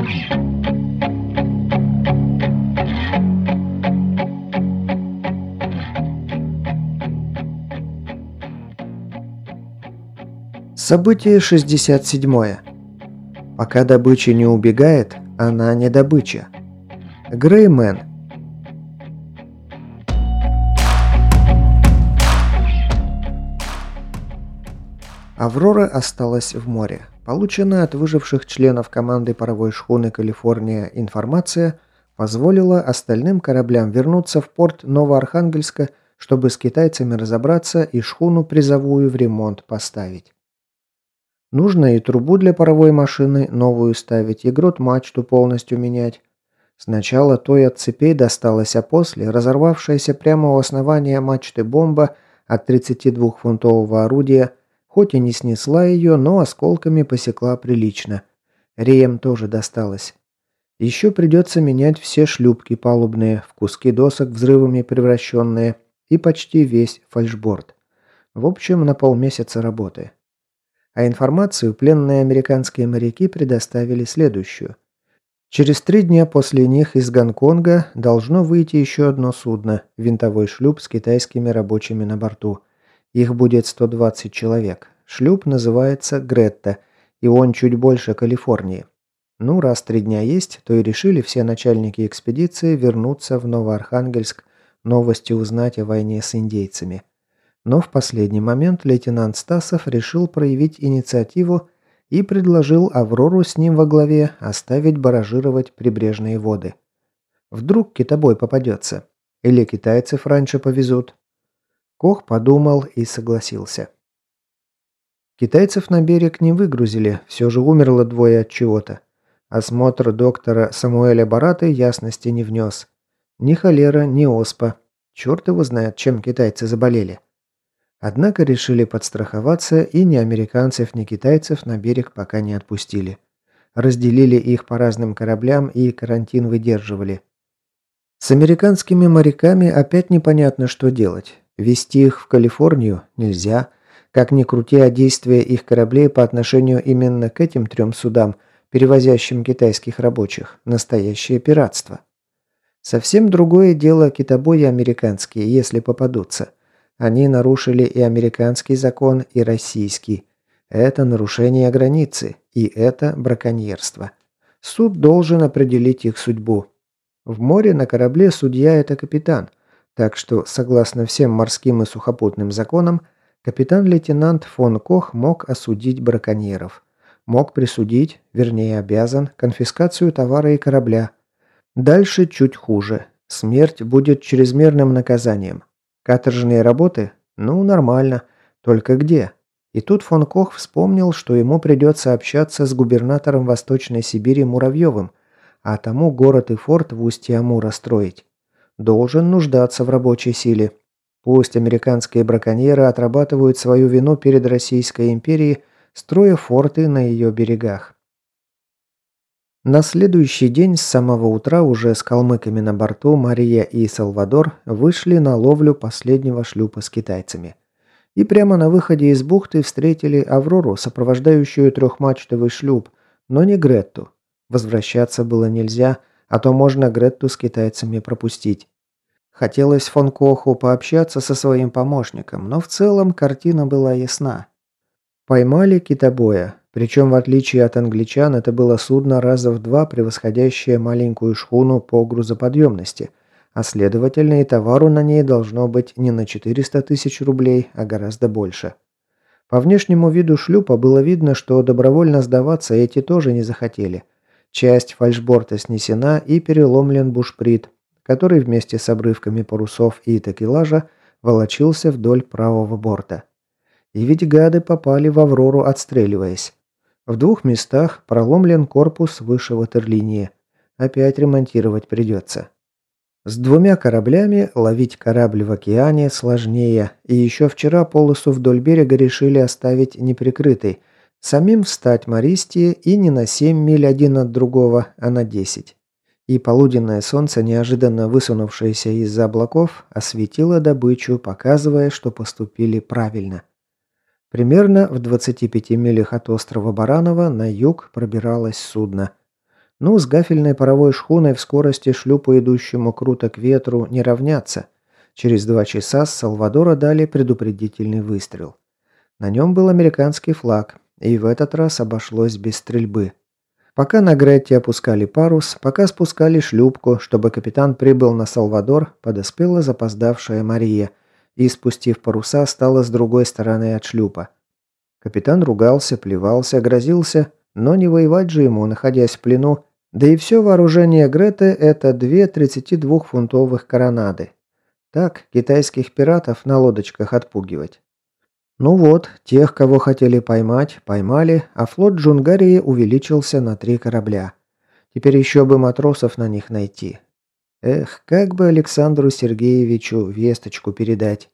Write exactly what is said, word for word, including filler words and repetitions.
Событие шестьдесят седьмое. Пока добыча не убегает, она не добыча. Греймен. Аврора осталась в море. Полученная от выживших членов команды паровой шхуны «Калифорния» информация позволила остальным кораблям вернуться в порт Новоархангельска, чтобы с китайцами разобраться и шхуну призовую в ремонт поставить. Нужно и трубу для паровой машины новую ставить, и грот-мачту полностью менять. Сначала той от цепей досталось, а после разорвавшаяся прямо у основания мачты бомба от тридцатидвухфунтового орудия, хоть и не снесла ее, но осколками посекла прилично. Реям тоже досталось. Еще придется менять все шлюпки палубные, в куски досок взрывами превращенные, и почти весь фальшборд. В общем, на полмесяца работы. А информацию пленные американские моряки предоставили следующую. Через три дня после них из Гонконга должно выйти еще одно судно, винтовой шлюп с китайскими рабочими на борту. Их будет сто двадцать человек. Шлюп называется «Гретта», и он чуть больше Калифорнии. Ну, раз три дня есть, то и решили все начальники экспедиции вернуться в Новоархангельск, новости узнать о войне с индейцами. Но в последний момент лейтенант Стасов решил проявить инициативу и предложил Аврору с ним во главе оставить баражировать прибрежные воды. Вдруг китобой попадется. Или китайцев раньше повезут. Кох подумал и согласился. Китайцев на берег не выгрузили, все же умерло двое от чего-то. Осмотр доктора Самуэля Бараты ясности не внес. Ни холера, ни оспа. Черт его знает, чем китайцы заболели. Однако решили подстраховаться и ни американцев, ни китайцев на берег пока не отпустили. Разделили их по разным кораблям и карантин выдерживали. С американскими моряками опять непонятно, что делать. Вести их в Калифорнию нельзя. Как ни крути, а действия их кораблей по отношению именно к этим трем судам, перевозящим китайских рабочих, настоящее пиратство. Совсем другое дело китобои американские, если попадутся. Они нарушили и американский закон, и российский. Это нарушение границы, и это браконьерство. Суд должен определить их судьбу. В море на корабле судья – это капитан, так что, согласно всем морским и сухопутным законам, капитан-лейтенант фон Кох мог осудить браконьеров. Мог присудить, вернее обязан, конфискацию товара и корабля. Дальше чуть хуже. Смерть будет чрезмерным наказанием. Каторжные работы? Ну, нормально. Только где? И тут фон Кох вспомнил, что ему придется общаться с губернатором Восточной Сибири Муравьевым, а тому город и форт в устье Амура строить. Должен нуждаться в рабочей силе. Пусть американские браконьеры отрабатывают свою вину перед Российской империей, строя форты на ее берегах. На следующий день с самого утра уже с калмыками на борту Мария и Салвадор вышли на ловлю последнего шлюпа с китайцами. И прямо на выходе из бухты встретили Аврору, сопровождающую трехмачтовый шлюп, но не Гретту. Возвращаться было нельзя, а то можно Гретту с китайцами пропустить. Хотелось фон Коху пообщаться со своим помощником, но в целом картина была ясна. Поймали китобоя. Причем, в отличие от англичан, это было судно раза в два превосходящее маленькую шхуну по грузоподъемности, а следовательно и товару на ней должно быть не на четыреста тысяч рублей, а гораздо больше. По внешнему виду шлюпа было видно, что добровольно сдаваться эти тоже не захотели. Часть фальшборта снесена и переломлен бушприт, который вместе с обрывками парусов и такелажа волочился вдоль правого борта. И ведь гады попали в Аврору, отстреливаясь. В двух местах проломлен корпус выше ватерлинии. Опять ремонтировать придется. С двумя кораблями ловить корабль в океане сложнее, и еще вчера полосу вдоль берега решили оставить неприкрытой, самим встать Мористии и не на семь миль один от другого, а на десять. И полуденное солнце, неожиданно высунувшееся из-за облаков, осветило добычу, показывая, что поступили правильно. Примерно в двадцати пяти милях от острова Бараново на юг пробиралось судно. Ну, с гафельной паровой шхуной в скорости шлюпу, идущему круто к ветру, не равняться. Через два часа с Салвадора дали предупредительный выстрел. На нем был американский флаг, и в этот раз обошлось без стрельбы. Пока на Гретте опускали парус, пока спускали шлюпку, чтобы капитан прибыл на Салвадор, подоспела запоздавшая Мария и, спустив паруса, стала с другой стороны от шлюпа. Капитан ругался, плевался, грозился, но не воевать же ему, находясь в плену, да и все вооружение Греты – это две тридцатидвухфунтовых коронады. Так китайских пиратов на лодочках отпугивать. Ну вот, тех, кого хотели поймать, поймали, а флот Джунгарии увеличился на три корабля. Теперь еще бы матросов на них найти. Эх, как бы Александру Сергеевичу весточку передать.